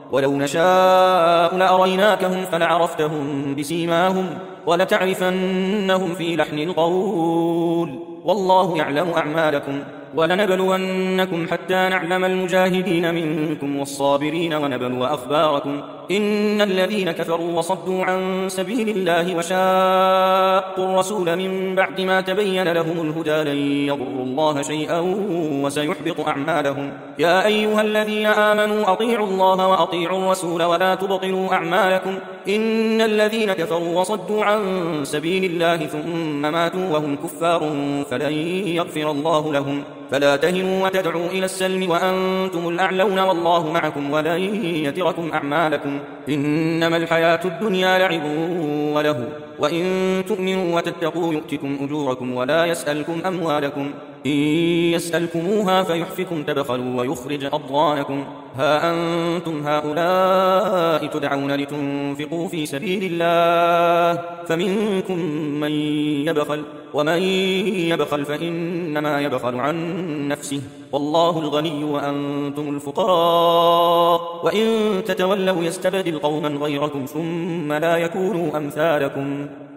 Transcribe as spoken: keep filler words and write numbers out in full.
ولو نشاء لأريناكهم فلعرفتهم بسيماهم ولتعرفنهم في لحن القول والله يعلم أعمالكم ولنبلونكم حتى نعلم المجاهدين منكم والصابرين ونبلو أخباركم إن الذين كفروا وصدوا عن سبيل الله وشاقوا الرسول من بعد ما تبين لهم الهدى لن يضروا الله شيئا وسيحبط أعمالهم يا أيها الذين آمنوا أطيعوا الله وأطيعوا الرسول ولا تبطلوا أعمالكم إن الذين كفروا وصدوا عن سبيل الله ثم ماتوا وهم كفار فلن يغفر الله لهم فلا تهنوا وتدعوا إلى السلم وأنتم الأعلون والله معكم ولن يتركم أعمالكم إنما الحياة الدنيا لعب وله وإن تؤمنوا وتتقوا يؤتكم أجوركم ولا يسألكم أموالكم إن يسألكموها فيحفكم تبخلوا ويخرج أضغانكم ها أنتم هؤلاء تدعون لتنفقوا في سبيل الله فمنكم من يبخل ومن يبخل فإنما يبخل عن نفسه والله الغني وأنتم الفقراء وإن تتولوا يستبدل قوما غيركم ثم لا يكونوا أمثالكم